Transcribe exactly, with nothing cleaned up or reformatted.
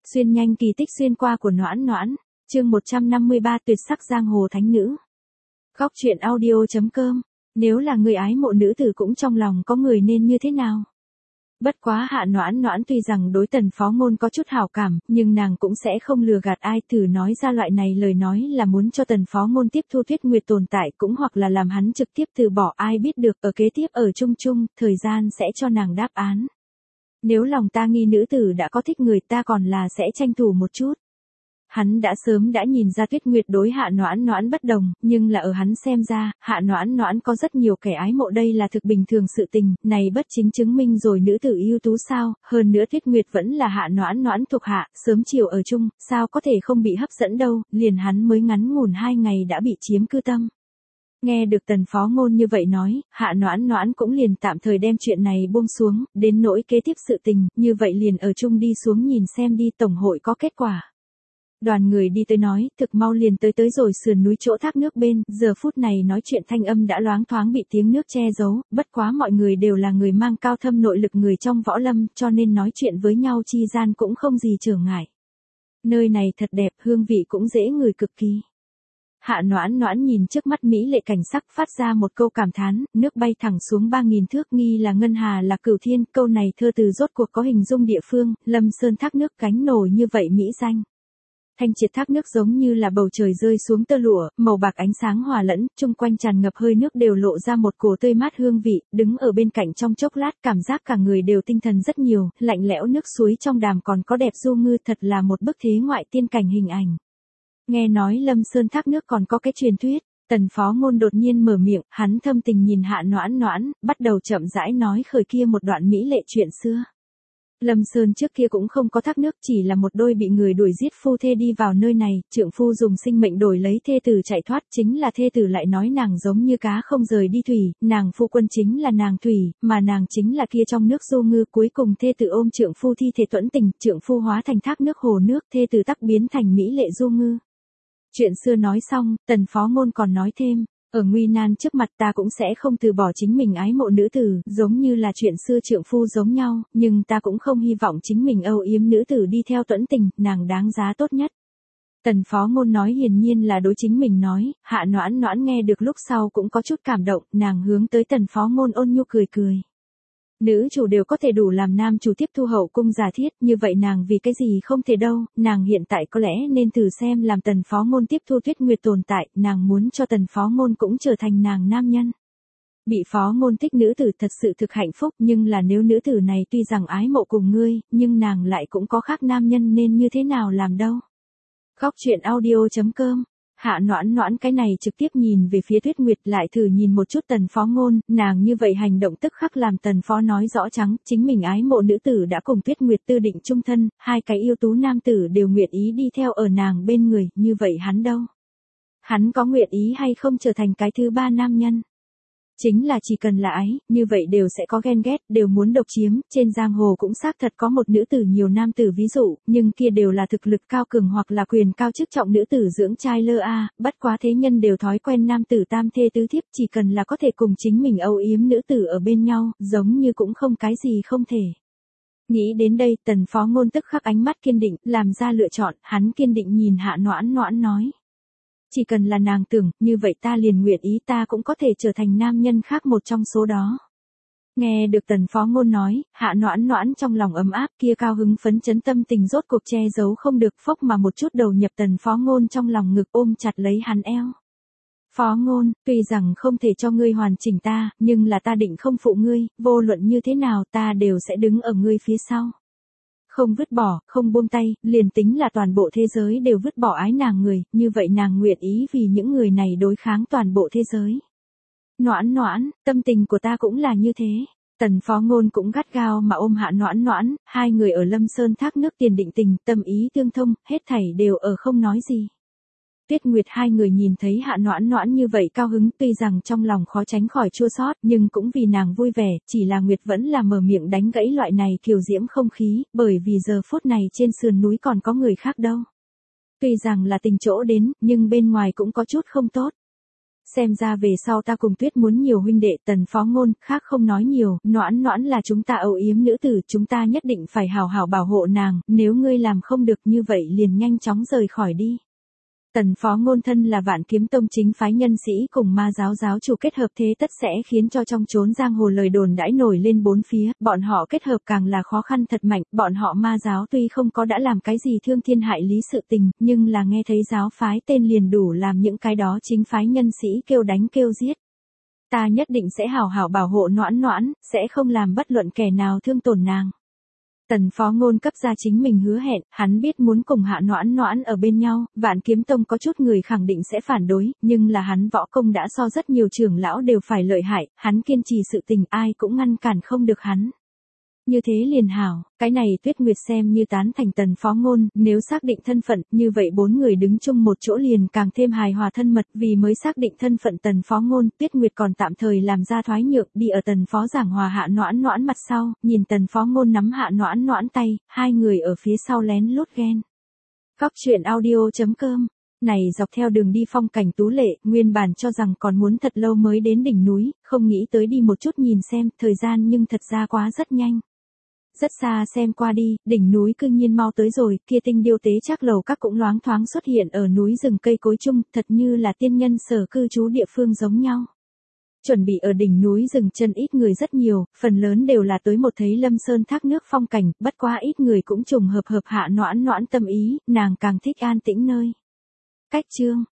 Xuyên nhanh kỳ tích xuyên qua của Noãn Noãn, chương một trăm năm mươi ba tuyệt sắc giang hồ thánh nữ. Góc truyện audio.com, nếu là người ái mộ nữ tử cũng trong lòng có người nên như thế nào? Bất quá Hạ Noãn Noãn tuy rằng đối Tần Phó Ngôn có chút hảo cảm, nhưng nàng cũng sẽ không lừa gạt ai, thử nói ra loại này lời nói là muốn cho Tần Phó Ngôn tiếp thu Tuyết Nguyệt tồn tại, cũng hoặc là làm hắn trực tiếp từ bỏ, ai biết được ở kế tiếp ở chung chung, thời gian sẽ cho nàng đáp án. Nếu lòng ta nghi nữ tử đã có thích người, ta còn là sẽ tranh thủ một chút. Hắn đã sớm đã nhìn ra Tuyết Nguyệt đối Hạ Noãn Noãn bất đồng, nhưng là ở hắn xem ra, Hạ Noãn Noãn có rất nhiều kẻ ái mộ, đây là thực bình thường sự tình, này bất chính chứng minh rồi nữ tử ưu tú sao, hơn nữa Tuyết Nguyệt vẫn là Hạ Noãn Noãn thuộc hạ, sớm chiều ở chung, sao có thể không bị hấp dẫn đâu, liền hắn mới ngắn ngủn hai ngày đã bị chiếm cư tâm. Nghe được Tần Phó Ngôn như vậy nói, Hạ Noãn Noãn cũng liền tạm thời đem chuyện này buông xuống, đến nỗi kế tiếp sự tình, như vậy liền ở chung đi xuống nhìn xem đi, tổng hội có kết quả. Đoàn người đi tới nói, thực mau liền tới tới rồi sườn núi chỗ thác nước bên, giờ phút này nói chuyện thanh âm đã loáng thoáng bị tiếng nước che giấu, bất quá mọi người đều là người mang cao thâm nội lực người trong võ lâm, cho nên nói chuyện với nhau chi gian cũng không gì trở ngại. Nơi này thật đẹp, hương vị cũng dễ ngửi cực kỳ. Hạ Noãn Noãn nhìn trước mắt mỹ lệ cảnh sắc, phát ra một câu cảm thán, nước bay thẳng xuống ba nghìn thước, nghi là ngân hà là cửu thiên, câu này thơ từ rốt cuộc có hình dung địa phương, Lâm Sơn thác nước cánh nổi như vậy mỹ danh. Thanh triệt thác nước giống như là bầu trời rơi xuống tơ lụa, màu bạc ánh sáng hòa lẫn, chung quanh tràn ngập hơi nước đều lộ ra một cổ tươi mát hương vị, đứng ở bên cạnh trong chốc lát cảm giác cả người đều tinh thần rất nhiều, lạnh lẽo nước suối trong đàm còn có đẹp du ngư, thật là một bức thế ngoại tiên cảnh hình ảnh. Nghe nói Lâm Sơn thác nước còn có cái truyền thuyết, Tần Phó Ngôn đột nhiên mở miệng, hắn thâm tình nhìn Hạ Noãn Noãn, bắt đầu chậm rãi nói khởi kia một đoạn mỹ lệ chuyện xưa. Lâm Sơn trước kia cũng không có thác nước, chỉ là một đôi bị người đuổi giết phu thê đi vào nơi này, trượng phu dùng sinh mệnh đổi lấy thê tử chạy thoát, chính là thê tử lại nói nàng giống như cá không rời đi thủy, nàng phu quân chính là nàng thủy, mà nàng chính là kia trong nước du ngư, cuối cùng thê tử ôm trượng phu thi thể tuẫn tình, trượng phu hóa thành thác nước hồ nước, thê tử tắc biến thành mỹ lệ du ngư. Chuyện xưa nói xong, Tần Phó Ngôn còn nói thêm, ở nguy nan trước mặt ta cũng sẽ không từ bỏ chính mình ái mộ nữ tử, giống như là chuyện xưa trượng phu giống nhau, nhưng ta cũng không hy vọng chính mình âu yếm nữ tử đi theo tuẫn tình, nàng đáng giá tốt nhất. Tần Phó Ngôn nói hiển nhiên là đối chính mình nói, Hạ Noãn Noãn nghe được lúc sau cũng có chút cảm động, nàng hướng tới Tần Phó Ngôn ôn nhu cười cười. Nữ chủ đều có thể đủ làm nam chủ tiếp thu hậu cung giả thiết, như vậy nàng vì cái gì không thể đâu, nàng hiện tại có lẽ nên thử xem làm Tần Phó Ngôn tiếp thu Tuyết Nguyệt tồn tại, nàng muốn cho Tần Phó Ngôn cũng trở thành nàng nam nhân. Bị Phó Ngôn thích nữ tử thật sự thực hạnh phúc, nhưng là nếu nữ tử này tuy rằng ái mộ cùng ngươi, nhưng nàng lại cũng có khác nam nhân nên như thế nào làm đâu. Góc truyện audio.com. Hạ Noãn Noãn cái này trực tiếp nhìn về phía Tuyết Nguyệt, lại thử nhìn một chút Tần Phó Ngôn, nàng như vậy hành động tức khắc làm Tần Phó nói rõ trắng, chính mình ái mộ nữ tử đã cùng Tuyết Nguyệt tư định chung thân, hai cái yêu tú nam tử đều nguyện ý đi theo ở nàng bên người, như vậy hắn đâu? Hắn có nguyện ý hay không trở thành cái thứ ba nam nhân? Chính là chỉ cần là ái, như vậy đều sẽ có ghen ghét, đều muốn độc chiếm, trên giang hồ cũng xác thật có một nữ tử nhiều nam tử ví dụ, nhưng kia đều là thực lực cao cường hoặc là quyền cao chức trọng nữ tử dưỡng trai lơ a, bất quá thế nhân đều thói quen nam tử tam thê tứ thiếp, chỉ cần là có thể cùng chính mình âu yếm nữ tử ở bên nhau, giống như cũng không cái gì không thể. Nghĩ đến đây, Tần Phó Ngôn tức khắc ánh mắt kiên định, làm ra lựa chọn, hắn kiên định nhìn Hạ Noãn Noãn nói. Chỉ cần là nàng tưởng, như vậy ta liền nguyện ý, ta cũng có thể trở thành nam nhân khác một trong số đó. Nghe được Tần Phó Ngôn nói, Hạ Noãn Noãn trong lòng ấm áp, kia cao hứng phấn chấn tâm tình rốt cuộc che giấu không được, phốc mà một chút đầu nhập Tần Phó Ngôn trong lòng ngực, ôm chặt lấy hắn eo. Phó Ngôn, tuy rằng không thể cho ngươi hoàn chỉnh ta, nhưng là ta định không phụ ngươi, vô luận như thế nào ta đều sẽ đứng ở ngươi phía sau. Không vứt bỏ, không buông tay, liền tính là toàn bộ thế giới đều vứt bỏ ái nàng người, như vậy nàng nguyện ý vì những người này đối kháng toàn bộ thế giới. Noãn Noãn, tâm tình của ta cũng là như thế. Tần Phó Ngôn cũng gắt gao mà ôm Hạ Noãn Noãn, hai người ở Lâm Sơn thác nước tiền định tình, tâm ý tương thông, hết thảy đều ở không nói gì. Tuyết Nguyệt hai người nhìn thấy Hạ Noãn Noãn như vậy cao hứng, tuy rằng trong lòng khó tránh khỏi chua xót, nhưng cũng vì nàng vui vẻ, chỉ là Nguyệt vẫn là mở miệng đánh gãy loại này kiều diễm không khí, bởi vì giờ phút này trên sườn núi còn có người khác đâu. Tuy rằng là tình chỗ đến, nhưng bên ngoài cũng có chút không tốt. Xem ra về sau ta cùng Tuyết muốn nhiều huynh đệ. Tần Phó Ngôn, khác không nói nhiều, Noãn Noãn là chúng ta âu yếm nữ tử, chúng ta nhất định phải hào hảo bảo hộ nàng, nếu ngươi làm không được như vậy liền nhanh chóng rời khỏi đi. Tần Phó Ngôn thân là Vạn Kiếm Tông chính phái nhân sĩ cùng ma giáo giáo chủ kết hợp, thế tất sẽ khiến cho trong chốn giang hồ lời đồn đãi nổi lên bốn phía, bọn họ kết hợp càng là khó khăn thật mạnh, bọn họ ma giáo tuy không có đã làm cái gì thương thiên hại lý sự tình, nhưng là nghe thấy giáo phái tên liền đủ làm những cái đó chính phái nhân sĩ kêu đánh kêu giết. Ta nhất định sẽ hảo hảo bảo hộ Noãn Noãn, sẽ không làm bất luận kẻ nào thương tổn nàng. Tần Phó Ngôn cấp ra chính mình hứa hẹn, hắn biết muốn cùng Hạ Noãn Noãn ở bên nhau, Vạn Kiếm Tông có chút người khẳng định sẽ phản đối, nhưng là hắn võ công đã so rất nhiều trưởng lão đều phải lợi hại, hắn kiên trì sự tình ai cũng ngăn cản không được hắn. Như thế liền hảo, cái này Tuyết Nguyệt xem như tán thành Tần Phó Ngôn, nếu xác định thân phận, như vậy bốn người đứng chung một chỗ liền càng thêm hài hòa thân mật, vì mới xác định thân phận Tần Phó Ngôn, Tuyết Nguyệt còn tạm thời làm ra thoái nhượng, đi ở Tần Phó giảng hòa Hạ Noãn Noãn mặt sau, nhìn Tần Phó Ngôn nắm Hạ Noãn Noãn tay, hai người ở phía sau lén lút ghen. Góc truyện audio chấm com. Này dọc theo đường đi phong cảnh tú lệ, nguyên bản cho rằng còn muốn thật lâu mới đến đỉnh núi, không nghĩ tới đi một chút nhìn xem, thời gian nhưng thật ra quá rất nhanh. Rất xa xem qua đi, đỉnh núi cư nhiên mau tới rồi, kia tinh điêu tế chắc lầu các cũng loáng thoáng xuất hiện ở núi rừng cây cối chung, thật như là tiên nhân sở cư trú địa phương giống nhau. Chuẩn bị ở đỉnh núi rừng chân ít người rất nhiều, phần lớn đều là tới một thấy lâm sơn thác nước phong cảnh, bất quá ít người cũng trùng hợp hợp Hạ Noãn Noãn tâm ý, nàng càng thích an tĩnh nơi. Cách chương